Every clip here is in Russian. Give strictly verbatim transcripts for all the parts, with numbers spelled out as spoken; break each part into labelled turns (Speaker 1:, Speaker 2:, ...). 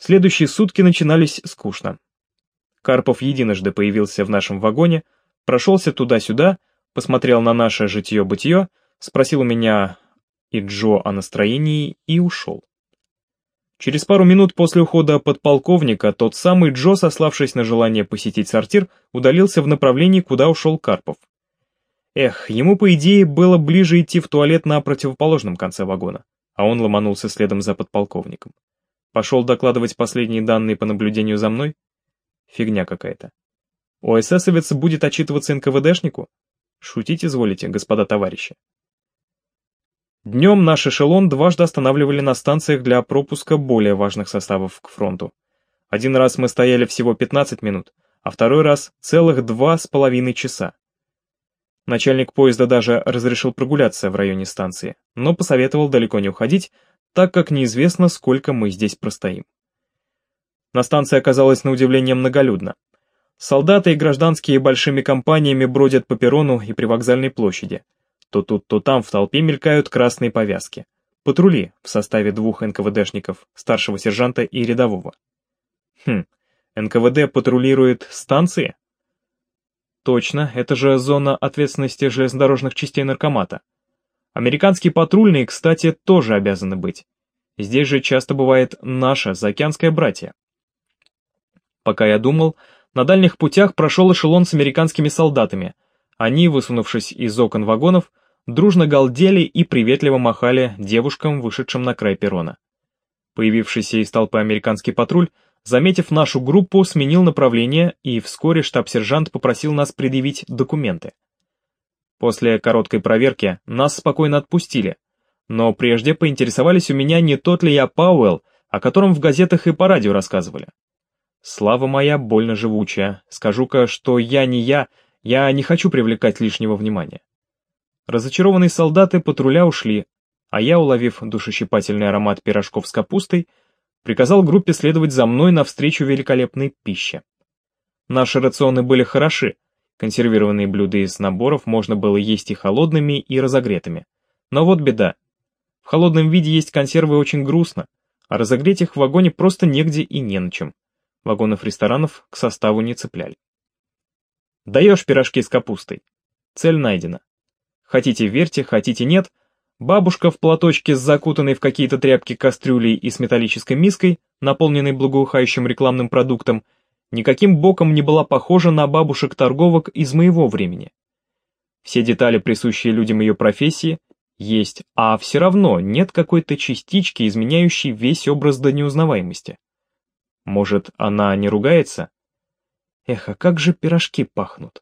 Speaker 1: Следующие сутки начинались скучно. Карпов единожды появился в нашем вагоне, прошелся туда-сюда, посмотрел на наше житье-бытие, спросил у меня и Джо о настроении и ушел. Через пару минут после ухода подполковника тот самый Джо, сославшись на желание посетить сортир, удалился в направлении, куда ушел Карпов. Эх, ему, по идее, было ближе идти в туалет на противоположном конце вагона, а он ломанулся следом за подполковником. Пошел докладывать последние данные по наблюдению за мной? Фигня какая-то. О эсэсовец будет отчитываться эн ка вэ дэшнику? Шутить изволите, господа товарищи. Днем наш эшелон дважды останавливали на станциях для пропуска более важных составов к фронту. Один раз мы стояли всего пятнадцать минут, а второй раз целых два с половиной часа. Начальник поезда даже разрешил прогуляться в районе станции, но посоветовал далеко не уходить, так как неизвестно, сколько мы здесь простоим. На станции оказалось на удивление многолюдно. Солдаты и гражданские большими компаниями бродят по перрону и привокзальной площади. То тут, то там в толпе мелькают красные повязки. Патрули в составе двух эн ка вэ дэшников, старшего сержанта и рядового. Хм, эн ка вэ дэ патрулирует станции? Точно, это же зона ответственности железнодорожных частей наркомата. Американские патрульные, кстати, тоже обязаны быть. Здесь же часто бывает наше заокеанское братье. Пока я думал, на дальних путях прошел эшелон с американскими солдатами. Они, высунувшись из окон вагонов, дружно галдели и приветливо махали девушкам, вышедшим на край перрона. Появившийся из толпы американский патруль, заметив нашу группу, сменил направление, и вскоре штаб-сержант попросил нас предъявить документы. После короткой проверки нас спокойно отпустили, но прежде поинтересовались у меня, не тот ли я Пауэлл, о котором в газетах и по радио рассказывали. Слава моя больно живучая, скажу-ка, что я не я, я не хочу привлекать лишнего внимания. Разочарованные солдаты патруля ушли, а я, уловив душещипательный аромат пирожков с капустой, приказал группе следовать за мной навстречу великолепной пище. Наши рационы были хороши, консервированные блюда из наборов можно было есть и холодными, и разогретыми. Но вот беда. В холодном виде есть консервы очень грустно, а разогреть их в вагоне просто негде и не на чем. Вагонов ресторанов к составу не цепляли. Даешь пирожки с капустой. Цель найдена. Хотите верьте, хотите нет, бабушка в платочке с закутанной в какие-то тряпки кастрюлей и с металлической миской, наполненной благоухающим рекламным продуктом, никаким боком не была похожа на бабушек-торговок из моего времени. Все детали, присущие людям ее профессии, есть, а все равно нет какой-то частички, изменяющей весь образ до неузнаваемости. Может, она не ругается? Эх, а как же пирожки пахнут.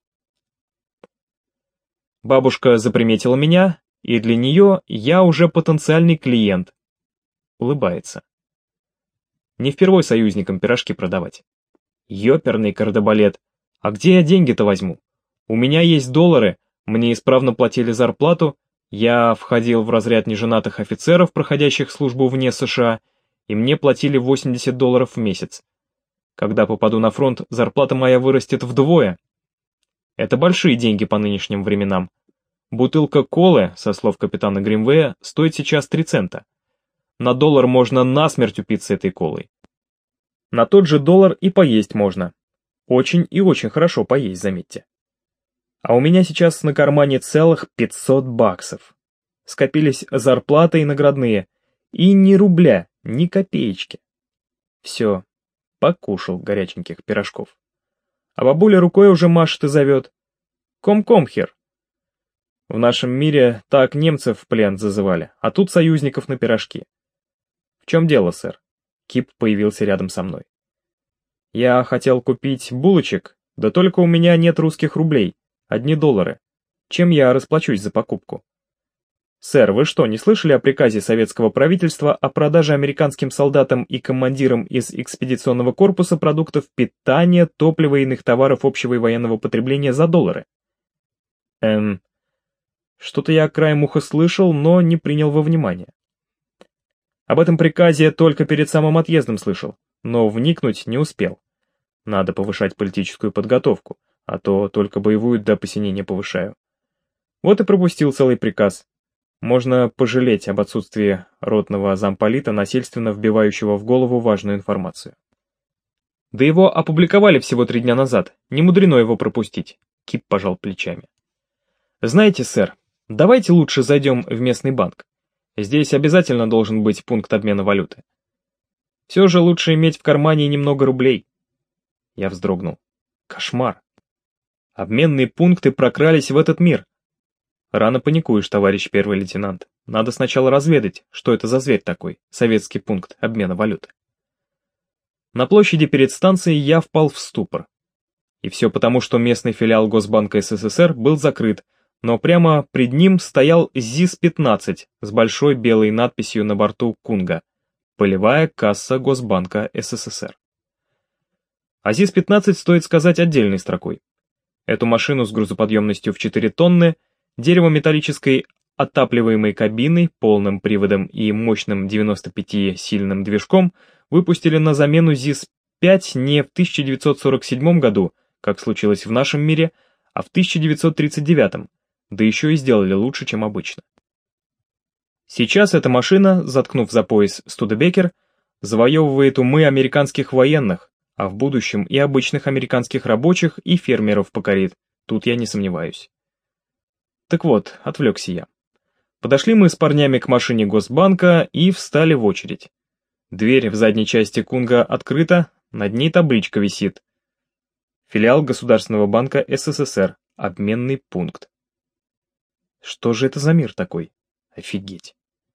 Speaker 1: Бабушка заприметила меня, и для нее я уже потенциальный клиент. Улыбается. Не впервой союзникам пирожки продавать. Ёперный кардебалет. А где я деньги-то возьму? У меня есть доллары, мне исправно платили зарплату, я входил в разряд неженатых офицеров, проходящих службу вне США, и мне платили восемьдесят долларов в месяц. Когда попаду на фронт, зарплата моя вырастет вдвое. Это большие деньги по нынешним временам. Бутылка колы, со слов капитана Гримвея, стоит сейчас три цента. На доллар можно насмерть упиться этой колой. На тот же доллар и поесть можно. Очень и очень хорошо поесть, заметьте. А у меня сейчас на кармане целых пятьсот баксов. Скопились зарплаты и наградные. И ни рубля, ни копеечки. Все, покушал горяченьких пирожков. А бабуля рукой уже машет и зовет. Ком-комхер. В нашем мире так немцев в плен зазывали, а тут союзников на пирожки. В чем дело, сэр? Кип появился рядом со мной. Я хотел купить булочек, да только у меня нет русских рублей, одни доллары. Чем я расплачусь за покупку? Сэр, вы что, не слышали о приказе советского правительства о продаже американским солдатам и командирам из экспедиционного корпуса продуктов питания, топлива и иных товаров общего и военного потребления за доллары? Эм... Что-то я краем уха слышал, но не принял во внимание. Об этом приказе только перед самым отъездом слышал, но вникнуть не успел. Надо повышать политическую подготовку, а то только боевую до посинения повышаю. Вот и пропустил целый приказ. Можно пожалеть об отсутствии ротного замполита, насильственно вбивающего в голову важную информацию. Да его опубликовали всего три дня назад, не мудрено его пропустить. Кип пожал плечами. Знаете, сэр, давайте лучше зайдем в местный банк. Здесь обязательно должен быть пункт обмена валюты. Все же лучше иметь в кармане немного рублей. Я вздрогнул. Кошмар. Обменные пункты прокрались в этот мир. Рано паникуешь, товарищ первый лейтенант. Надо сначала разведать, что это за зверь такой, советский пункт обмена валюты. На площади перед станцией я впал в ступор. И все потому, что местный филиал Госбанка СССР был закрыт, но прямо пред ним стоял ЗИС пятнадцать с большой белой надписью на борту «Кунга» — полевая касса Госбанка СССР. А ЗИС пятнадцать стоит сказать отдельной строкой. Эту машину с грузоподъемностью в четыре тонны, дерево-металлической отапливаемой кабиной, полным приводом и мощным девяносто пятисильным движком выпустили на замену ЗИС пять не в тысяча девятьсот сорок седьмом году, как случилось в нашем мире, а в тысяча девятьсот тридцать девятом, да еще и сделали лучше, чем обычно. Сейчас эта машина, заткнув за пояс Студебекер, завоевывает умы американских военных, а в будущем и обычных американских рабочих и фермеров покорит, тут я не сомневаюсь. Так вот, отвлекся я. Подошли мы с парнями к машине Госбанка и встали в очередь. Дверь в задней части Кунга открыта, над ней табличка висит. Филиал Государственного банка СССР, обменный пункт. Что же это за мир такой? Офигеть.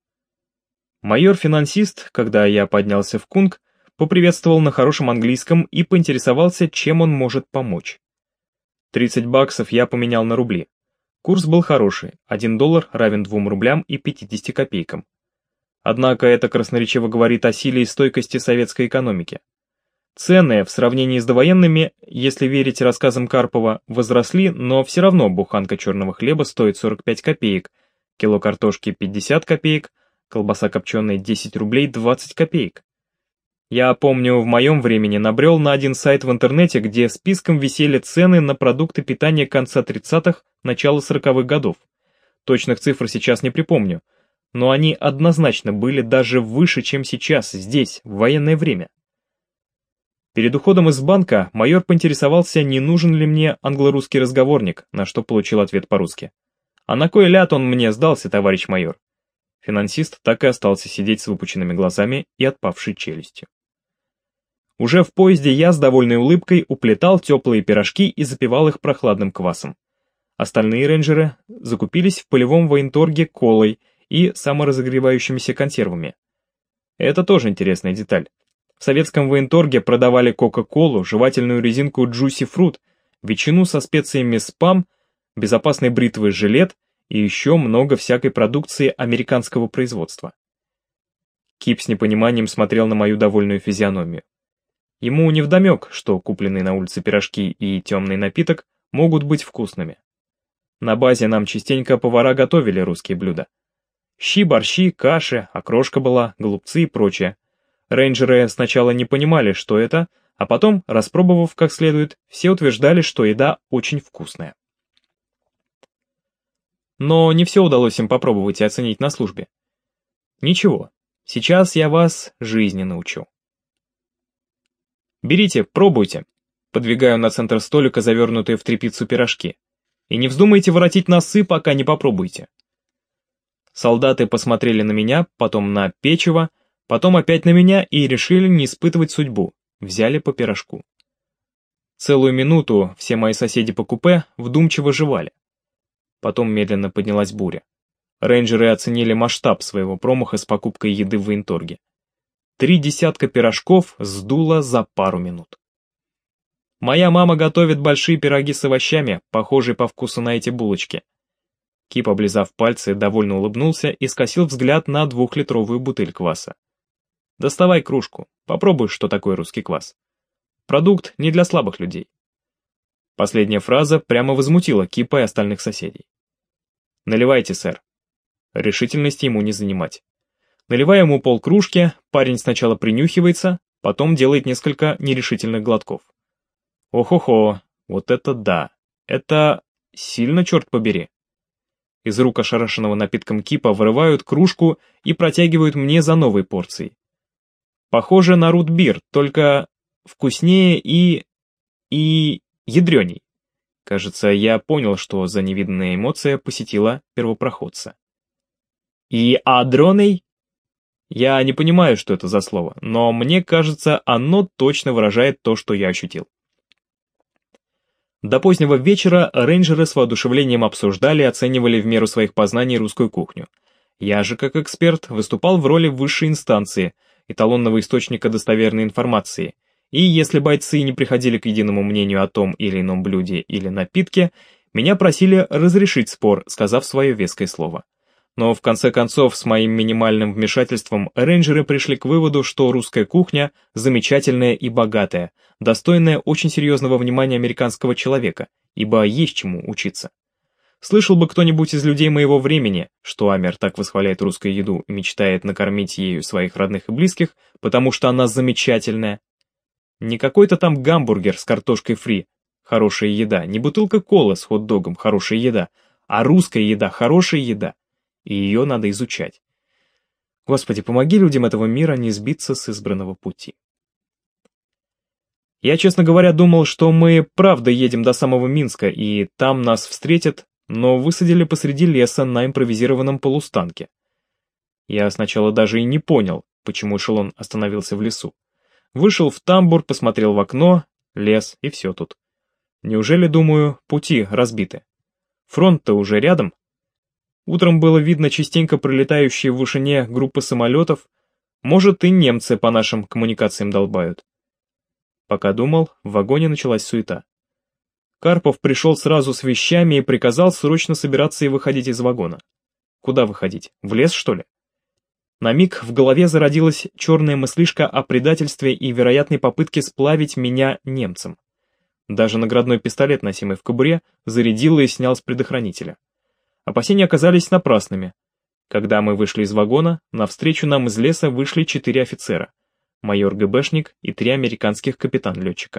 Speaker 1: Майор-финансист, когда я поднялся в Кунг, поприветствовал на хорошем английском и поинтересовался, чем он может помочь. тридцать баксов я поменял на рубли. Курс был хороший, один доллар равен двум рублям и пятидесяти копейкам. Однако это красноречиво говорит о силе и стойкости советской экономики. Цены в сравнении с довоенными, если верить рассказам Карпова, возросли, но все равно буханка черного хлеба стоит сорок пять копеек, кило картошки пятьдесят копеек, колбаса копченая десять рублей двадцать копеек. Я помню, в моем времени набрел на один сайт в интернете, где списком висели цены на продукты питания конца тридцатых, начала сороковых годов. Точных цифр сейчас не припомню, но они однозначно были даже выше, чем сейчас, здесь, в военное время. Перед уходом из банка майор поинтересовался, не нужен ли мне англо-русский разговорник, на что получил ответ по-русски. «А на кой ляд он мне сдался, товарищ майор?» Финансист так и остался сидеть с выпученными глазами и отпавшей челюстью. Уже в поезде я с довольной улыбкой уплетал теплые пирожки и запивал их прохладным квасом. Остальные рейнджеры закупились в полевом военторге колой и саморазогревающимися консервами. Это тоже интересная деталь. В советском военторге продавали кока-колу, жевательную резинку Juicy Fruit, ветчину со специями спам, безопасной бритвы жилет и еще много всякой продукции американского производства. Кип с непониманием смотрел на мою довольную физиономию. Ему невдомек, что купленные на улице пирожки и темный напиток могут быть вкусными. На базе нам частенько повара готовили русские блюда. Щи, борщи, каши, окрошка была, голубцы и прочее. Рейнджеры сначала не понимали, что это, а потом, распробовав как следует, все утверждали, что еда очень вкусная. Но не все удалось им попробовать и оценить на службе. Ничего, сейчас я вас жизни научу. Берите, пробуйте. Подвигаю на центр столика завернутые в тряпицу пирожки. И не вздумайте воротить носы, пока не попробуйте. Солдаты посмотрели на меня, потом на печево, потом опять на меня и решили не испытывать судьбу. Взяли по пирожку. Целую минуту все мои соседи по купе вдумчиво жевали. Потом медленно поднялась буря. Рейнджеры оценили масштаб своего промаха с покупкой еды в военторге. Три десятка пирожков сдуло за пару минут. Моя мама готовит большие пироги с овощами, похожие по вкусу на эти булочки. Кип, облизав пальцы, довольно улыбнулся и скосил взгляд на двухлитровую бутыль кваса. «Доставай кружку, попробуй, что такое русский квас. Продукт не для слабых людей». Последняя фраза прямо возмутила Кипа и остальных соседей. «Наливайте, сэр». Решительности ему не занимать. Наливая ему полкружки, парень сначала принюхивается, потом делает несколько нерешительных глотков. Ох-охо, вот это да, это сильно, черт побери. Из рук ошарашенного напитком Кипа вырывают кружку и протягивают мне за новой порцией. Похоже на рут-бир, только вкуснее и... и... ядреней. Кажется, я понял, что за невиданная эмоция посетила первопроходца. И адроный? Я не понимаю, что это за слово, но мне кажется, оно точно выражает то, что я ощутил. До позднего вечера рейнджеры с воодушевлением обсуждали и оценивали в меру своих познаний русскую кухню. Я же, как эксперт, выступал в роли высшей инстанции, эталонного источника достоверной информации, и если бойцы не приходили к единому мнению о том или ином блюде или напитке, меня просили разрешить спор, сказав свое веское слово. Но в конце концов, с моим минимальным вмешательством, рейнджеры пришли к выводу, что русская кухня замечательная и богатая, достойная очень серьезного внимания американского человека, ибо есть чему учиться. Слышал бы кто-нибудь из людей моего времени, что Амер так восхваляет русскую еду и мечтает накормить ею своих родных и близких, потому что она замечательная. Не какой-то там гамбургер с картошкой фри, хорошая еда, не бутылка колы с хот-догом, хорошая еда, а русская еда, хорошая еда. И ее надо изучать. Господи, помоги людям этого мира не сбиться с избранного пути. Я, честно говоря, думал, что мы правда едем до самого Минска, и там нас встретят, но высадили посреди леса на импровизированном полустанке. Я сначала даже и не понял, почему эшелон остановился в лесу. Вышел в тамбур, посмотрел в окно, лес, и все тут. Неужели, думаю, пути разбиты? Фронт-то уже рядом? Утром было видно частенько пролетающие в вышине группы самолетов, может и немцы по нашим коммуникациям долбают. Пока думал, в вагоне началась суета. Карпов пришел сразу с вещами и приказал срочно собираться и выходить из вагона. Куда выходить? В лес, что ли? На миг в голове зародилась черная мыслишка о предательстве и вероятной попытке сплавить меня немцам. Даже наградной пистолет, носимый в кобуре, зарядил и снял с предохранителя. Опасения оказались напрасными. Когда мы вышли из вагона, навстречу нам из леса вышли четыре офицера, майор-ГБшник и три американских капитан-летчика.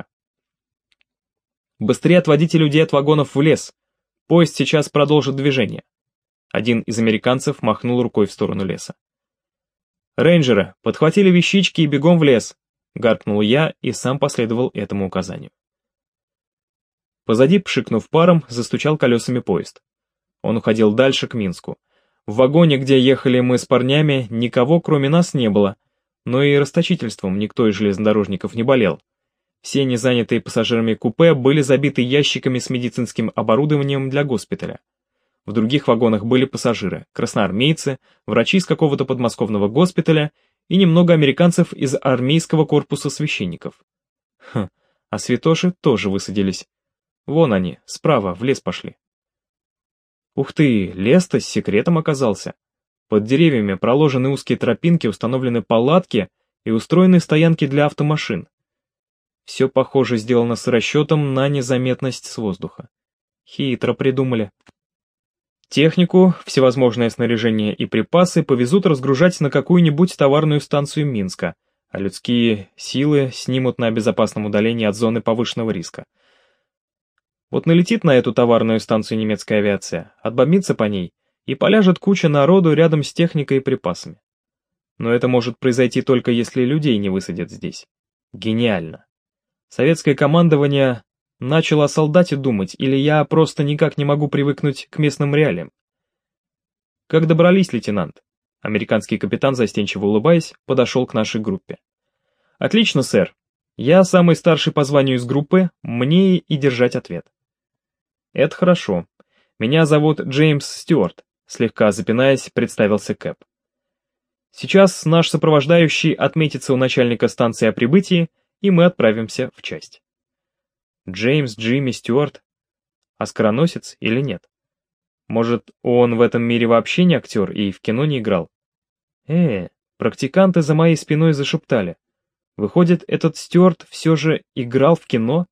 Speaker 1: «Быстрее отводите людей от вагонов в лес! Поезд сейчас продолжит движение!» Один из американцев махнул рукой в сторону леса. «Рейнджеры, подхватили вещички и бегом в лес!» — гаркнул я и сам последовал этому указанию. Позади, пшикнув паром, застучал колесами поезд. Он уходил дальше, к Минску. В вагоне, где ехали мы с парнями, никого кроме нас не было, но и расточительством никто из железнодорожников не болел. Все незанятые пассажирами купе были забиты ящиками с медицинским оборудованием для госпиталя. В других вагонах были пассажиры, красноармейцы, врачи из какого-то подмосковного госпиталя и немного американцев из армейского корпуса священников. Хм, а святоши тоже высадились. Вон они, справа, в лес пошли. Ух ты, лес-то с секретом оказался. Под деревьями проложены узкие тропинки, установлены палатки и устроены стоянки для автомашин. Все, похоже, сделано с расчетом на незаметность с воздуха. Хитро придумали. Технику, всевозможное снаряжение и припасы повезут разгружать на какую-нибудь товарную станцию Минска, а людские силы снимут на безопасном удалении от зоны повышенного риска. Вот налетит на эту товарную станцию немецкая авиация, отбомбится по ней, и поляжет куча народу рядом с техникой и припасами. Но это может произойти только если людей не высадят здесь. Гениально. Советское командование начало о солдате думать, или я просто никак не могу привыкнуть к местным реалиям. Как добрались, лейтенант? Американский капитан, застенчиво улыбаясь, подошел к нашей группе. Отлично, сэр. Я самый старший по званию из группы, мне и держать ответ. Это хорошо. Меня зовут Джеймс Стюарт, слегка запинаясь, представился Кэп. Сейчас наш сопровождающий отметится у начальника станции о прибытии, и мы отправимся в часть. Джеймс Джимми Стюарт? А скороносец или нет? Может, он в этом мире вообще не актер и в кино не играл? Э, практиканты за моей спиной зашептали. Выходит, этот Стюарт все же играл в кино?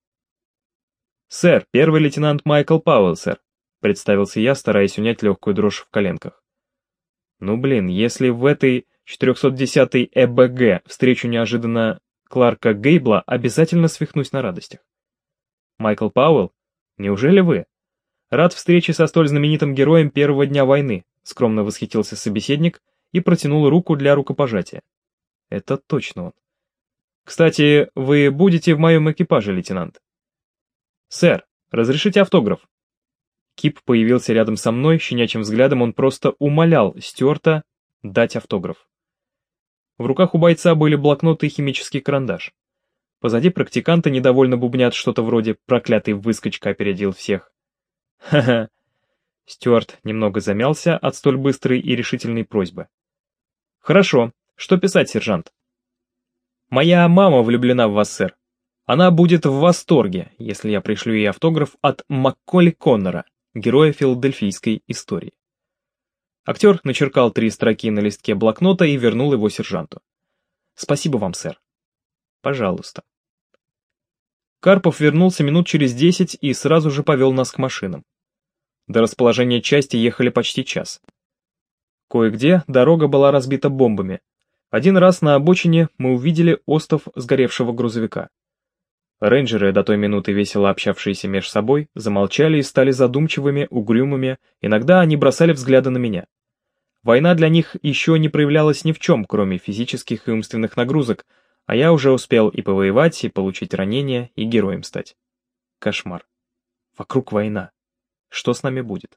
Speaker 1: «Сэр, первый лейтенант Майкл Пауэлл, сэр», — представился я, стараясь унять легкую дрожь в коленках. Ну блин, если в этой четырехсот десятой Э Б Г встречу неожиданно Кларка Гейбла, обязательно свихнусь на радостях. «Майкл Пауэлл? Неужели вы? Рад встрече со столь знаменитым героем первого дня войны, скромно восхитился собеседник и протянул руку для рукопожатия. Это точно он. Кстати, вы будете в моем экипаже, лейтенант? Сэр, разрешите автограф? Кип появился рядом со мной, щенячьим взглядом он просто умолял Стюарта дать автограф. В руках у бойца были блокноты и химический карандаш. Позади практиканты недовольно бубнят что-то вроде «проклятый выскочка опередил всех». Ха-ха. Стюарт немного замялся от столь быстрой и решительной просьбы. Хорошо, что писать, сержант? Моя мама влюблена в вас, сэр. Она будет в восторге, если я пришлю ей автограф от Макколи Коннора, героя филадельфийской истории. Актер начеркал три строки на листке блокнота и вернул его сержанту. Спасибо вам, сэр. Пожалуйста. Карпов вернулся минут через десять и сразу же повел нас к машинам. До расположения части ехали почти час. Кое-где дорога была разбита бомбами. Один раз на обочине мы увидели остов сгоревшего грузовика. Рейнджеры, до той минуты весело общавшиеся меж собой, замолчали и стали задумчивыми, угрюмыми, иногда они бросали взгляды на меня. Война для них еще не проявлялась ни в чем, кроме физических и умственных нагрузок, а я уже успел и повоевать, и получить ранения, и героем стать. Кошмар. Вокруг война. Что с нами будет?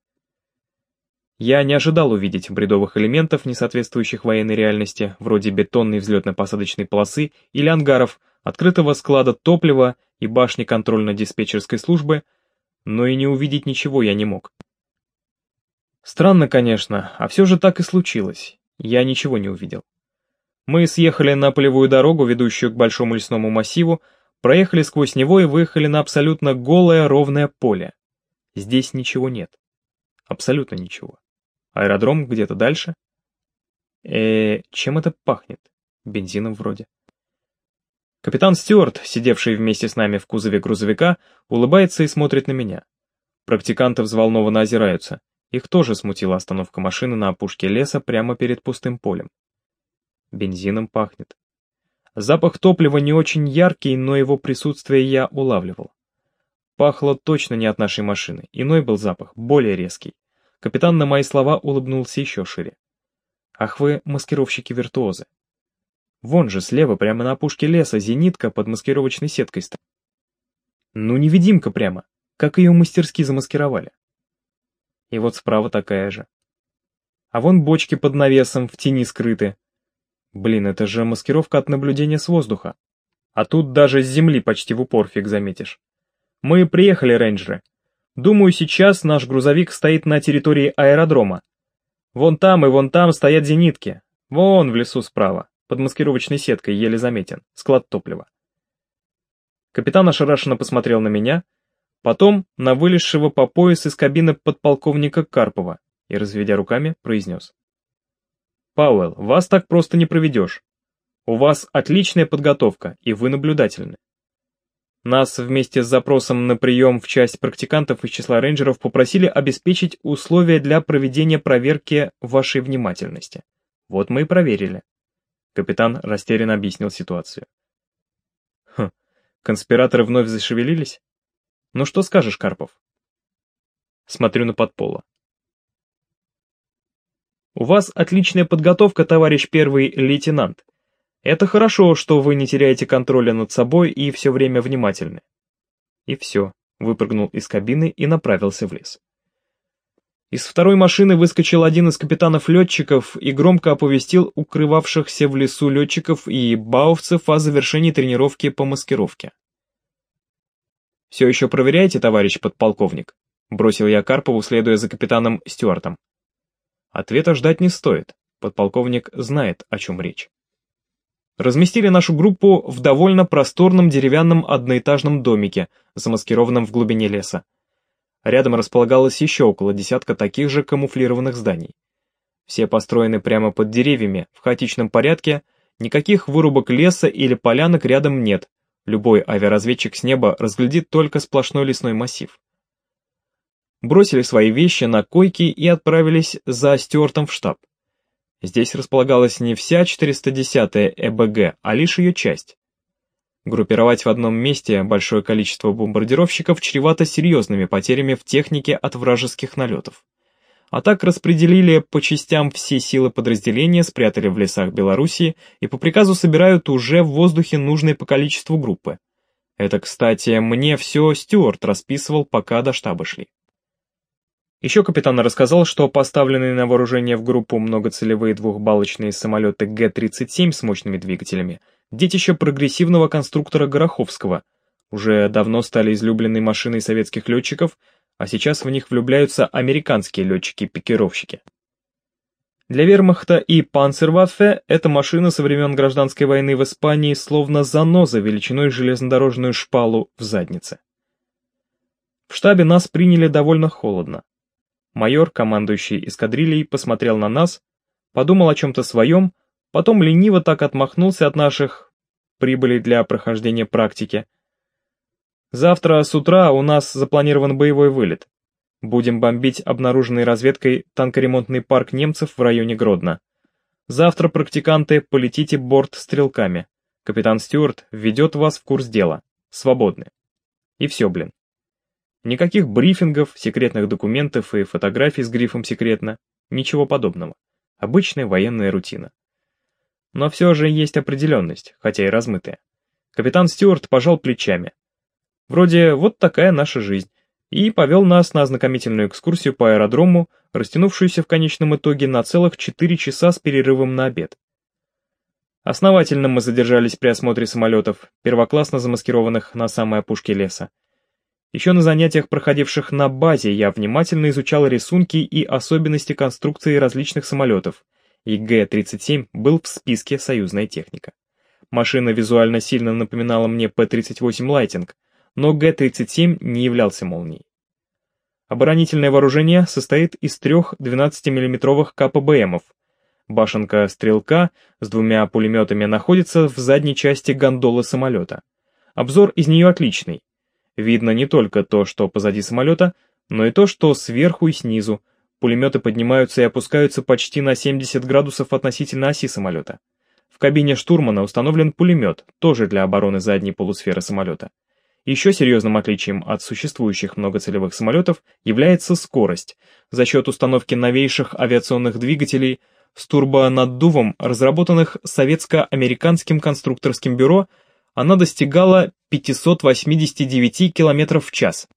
Speaker 1: Я не ожидал увидеть бредовых элементов, не соответствующих военной реальности, вроде бетонной взлетно-посадочной полосы или ангаров, открытого склада топлива и башни контрольно-диспетчерской службы, но и не увидеть ничего я не мог. Странно, конечно, а все же так и случилось. Я ничего не увидел. Мы съехали на полевую дорогу, ведущую к большому лесному массиву, проехали сквозь него и выехали на абсолютно голое ровное поле. Здесь ничего нет. Абсолютно ничего. Аэродром где-то дальше. Э, чем это пахнет? Бензином вроде. Капитан Стюарт, сидевший вместе с нами в кузове грузовика, улыбается и смотрит на меня. Практиканты взволнованно озираются. Их тоже смутила остановка машины на опушке леса прямо перед пустым полем. Бензином пахнет. Запах топлива не очень яркий, но его присутствие я улавливал. Пахло точно не от нашей машины, иной был запах, более резкий. Капитан на мои слова улыбнулся еще шире. Ах вы, маскировщики-виртуозы. Вон же слева, прямо на опушке леса, зенитка под маскировочной сеткой стоит. Ну невидимка прямо, как ее мастерски замаскировали. И вот справа такая же. А вон бочки под навесом в тени скрыты. Блин, это же маскировка от наблюдения с воздуха. А тут даже с земли почти в упор фиг заметишь. Мы приехали, рейнджеры. Думаю, сейчас наш грузовик стоит на территории аэродрома. Вон там и вон там стоят зенитки. Вон в лесу справа, под маскировочной сеткой, еле заметен, склад топлива. Капитан ошарашенно посмотрел на меня, потом на вылезшего по пояс из кабины подполковника Карпова и, разведя руками, произнес. «Пауэлл, вас так просто не проведешь. У вас отличная подготовка, и вы наблюдательны. Нас вместе с запросом на прием в часть практикантов из числа рейнджеров попросили обеспечить условия для проведения проверки вашей внимательности. Вот мы и проверили». Капитан растерянно объяснил ситуацию. Хм, конспираторы вновь зашевелились? Ну что скажешь, Карпов? Смотрю на подпола. У вас отличная подготовка, товарищ первый лейтенант. Это хорошо, что вы не теряете контроля над собой и все время внимательны. И все, выпрыгнул из кабины и направился в лес. Из второй машины выскочил один из капитанов-летчиков и громко оповестил укрывавшихся в лесу летчиков и баовцев о завершении тренировки по маскировке. «Все еще проверяете, товарищ подполковник?» — бросил я Карпову, следуя за капитаном Стюартом. Ответа ждать не стоит, подполковник знает, о чем речь. Разместили нашу группу в довольно просторном деревянном одноэтажном домике, замаскированном в глубине леса. Рядом располагалось еще около десятка таких же камуфлированных зданий. Все построены прямо под деревьями, в хаотичном порядке, никаких вырубок леса или полянок рядом нет, любой авиаразведчик с неба разглядит только сплошной лесной массив. Бросили свои вещи на койки и отправились за Стюартом в штаб. Здесь располагалась не вся четыреста десятая ЭБГ, а лишь ее часть. Группировать в одном месте большое количество бомбардировщиков чревато серьезными потерями в технике от вражеских налетов. А так распределили по частям все силы подразделения, спрятали в лесах Белоруссии и по приказу собирают уже в воздухе нужные по количеству группы. Это, кстати, мне все Стюарт расписывал, пока до штаба шли. Еще капитан рассказал, что поставленные на вооружение в группу многоцелевые двухбалочные самолеты Гэ тридцать семь с мощными двигателями — детище прогрессивного конструктора Гороховского, уже давно стали излюбленной машиной советских летчиков, а сейчас в них влюбляются американские летчики-пикировщики. Для вермахта и панцерваффе эта машина со времен гражданской войны в Испании словно заноза величиной железнодорожную шпалу в заднице. В штабе нас приняли довольно холодно. Майор, командующий эскадрильей, посмотрел на нас, подумал о чем-то своем, потом лениво так отмахнулся от наших прибылей для прохождения практики. Завтра с утра у нас запланирован боевой вылет. Будем бомбить обнаруженный разведкой танкоремонтный парк немцев в районе Гродно. Завтра, практиканты, полетите бортстрелками. Капитан Стюарт введет вас в курс дела. Свободны. И все, блин. Никаких брифингов, секретных документов и фотографий с грифом «секретно». Ничего подобного. Обычная военная рутина. Но все же есть определенность, хотя и размытая. Капитан Стюарт пожал плечами. Вроде вот такая наша жизнь. И повел нас на ознакомительную экскурсию по аэродрому, растянувшуюся в конечном итоге на целых четыре часа с перерывом на обед. Основательно мы задержались при осмотре самолетов, первоклассно замаскированных на самой опушке леса. Еще на занятиях, проходивших на базе, я внимательно изучал рисунки и особенности конструкции различных самолетов, и Гэ тридцать семь был в списке «Союзная техника». Машина визуально сильно напоминала мне Пэ тридцать восемь Лайтинг, но Гэ тридцать семь не являлся молнией. Оборонительное вооружение состоит из трех двенадцатимиллиметровых ка пэ бэ эмов. Башенка стрелка с двумя пулеметами находится в задней части гондолы самолета. Обзор из нее отличный. Видно не только то, что позади самолета, но и то, что сверху и снизу. Пулеметы поднимаются и опускаются почти на семьдесят градусов относительно оси самолета. В кабине штурмана установлен пулемет, тоже для обороны задней полусферы самолета. Еще серьезным отличием от существующих многоцелевых самолетов является скорость. За счет установки новейших авиационных двигателей с турбонаддувом, разработанных советско-американским конструкторским бюро, она достигала пятьсот восемьдесят девять километров в час.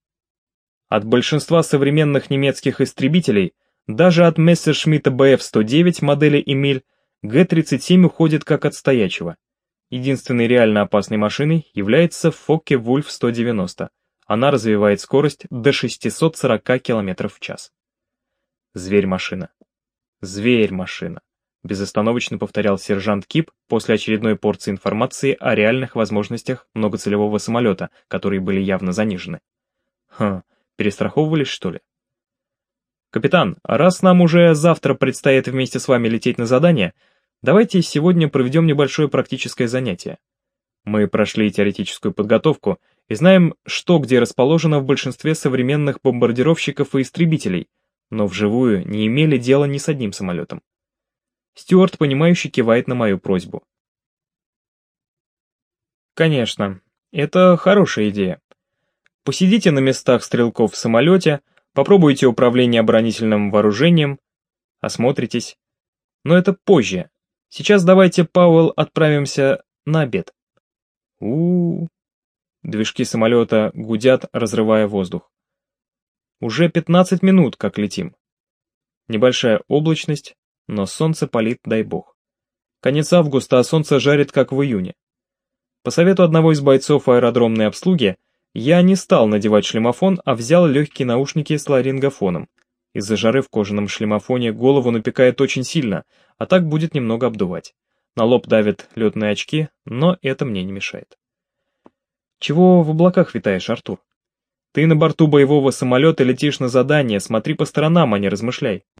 Speaker 1: От большинства современных немецких истребителей, даже от Мессершмитта Бэ Эф сто девять модели Эмиль, Гэ тридцать семь уходит как от стоячего. Единственной реально опасной машиной является Фокке-Вульф сто девяносто. Она развивает скорость до шестисот сорока километров в час. Зверь-машина. Зверь-машина. Безостановочно повторял сержант Кип после очередной порции информации о реальных возможностях многоцелевого самолета, которые были явно занижены. Хм, перестраховывались, что ли? Капитан, раз нам уже завтра предстоит вместе с вами лететь на задание, давайте сегодня проведем небольшое практическое занятие. Мы прошли теоретическую подготовку и знаем, что где расположено в большинстве современных бомбардировщиков и истребителей, но вживую не имели дела ни с одним самолетом. Стюарт, понимающе кивает на мою просьбу. Конечно, это хорошая идея. Посидите на местах стрелков в самолете, попробуйте управление оборонительным вооружением, осмотритесь. Но это позже. Сейчас давайте, Пауэлл, отправимся на обед. У-у-у. Движки самолета гудят, разрывая воздух. Уже пятнадцать минут, как летим. Небольшая облачность, но солнце палит, дай бог. Конец августа, а солнце жарит, как в июне. По совету одного из бойцов аэродромной обслуги, я не стал надевать шлемофон, а взял легкие наушники с ларингофоном. Из-за жары в кожаном шлемофоне голову напекает очень сильно, а так будет немного обдувать. На лоб давят летные очки, но это мне не мешает. Чего в облаках витаешь, Артур? Ты на борту боевого самолета летишь на задание, смотри по сторонам, а не размышляй.